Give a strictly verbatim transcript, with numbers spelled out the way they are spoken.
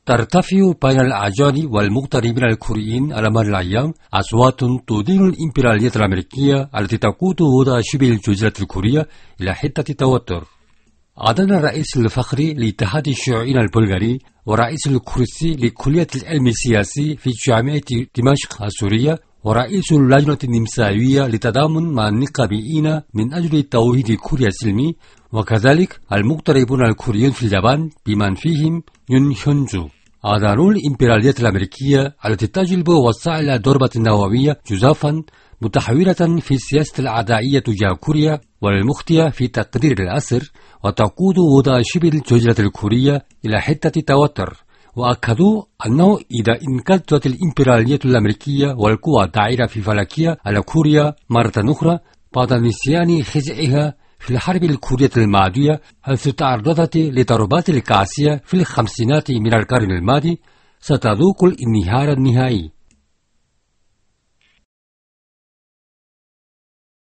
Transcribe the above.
ترتفع بين الأعجان والمغتربين الكوريين على مر الأيام أصوات تدين الإمبرالية الأمريكية التي تقود وضع شبه الجزيرة الكورية إلى حتة توتر. أعلن الرئيس الفخري لاتحاد الشيوعيين البلغاري ورئيس الكرسي لكلية العلم السياسي في جامعة دمشق السورية ورئيس اللجنة النمساوية للتضامن مع النقابيين من أجل توحيد كوريا السلمي، وكذلك المغتربون الكوريون في اليابان بمن فيهم يون هيونجو. أعلنوا الإمبرالية الأمريكية التي تجلب وسائل الضربة النووية جزافا متحولة في السياسة العدائية تجاه كوريا والمخطئة في تقدير الأسر وتقود وضع شبه الجزيرة الكورية إلى حتة توتر. وأكدوا أنه إذا انقضت الإمبرالية الأمريكية والقوى الداعرة في فلكية على كوريا مرة أخرى بعد نسيان خزعها في الحرب الكورية الماضية حيث تعرضت لضربات قاسية في الخمسينات من القرن الماضي، ستذوق الانهيار النهائي.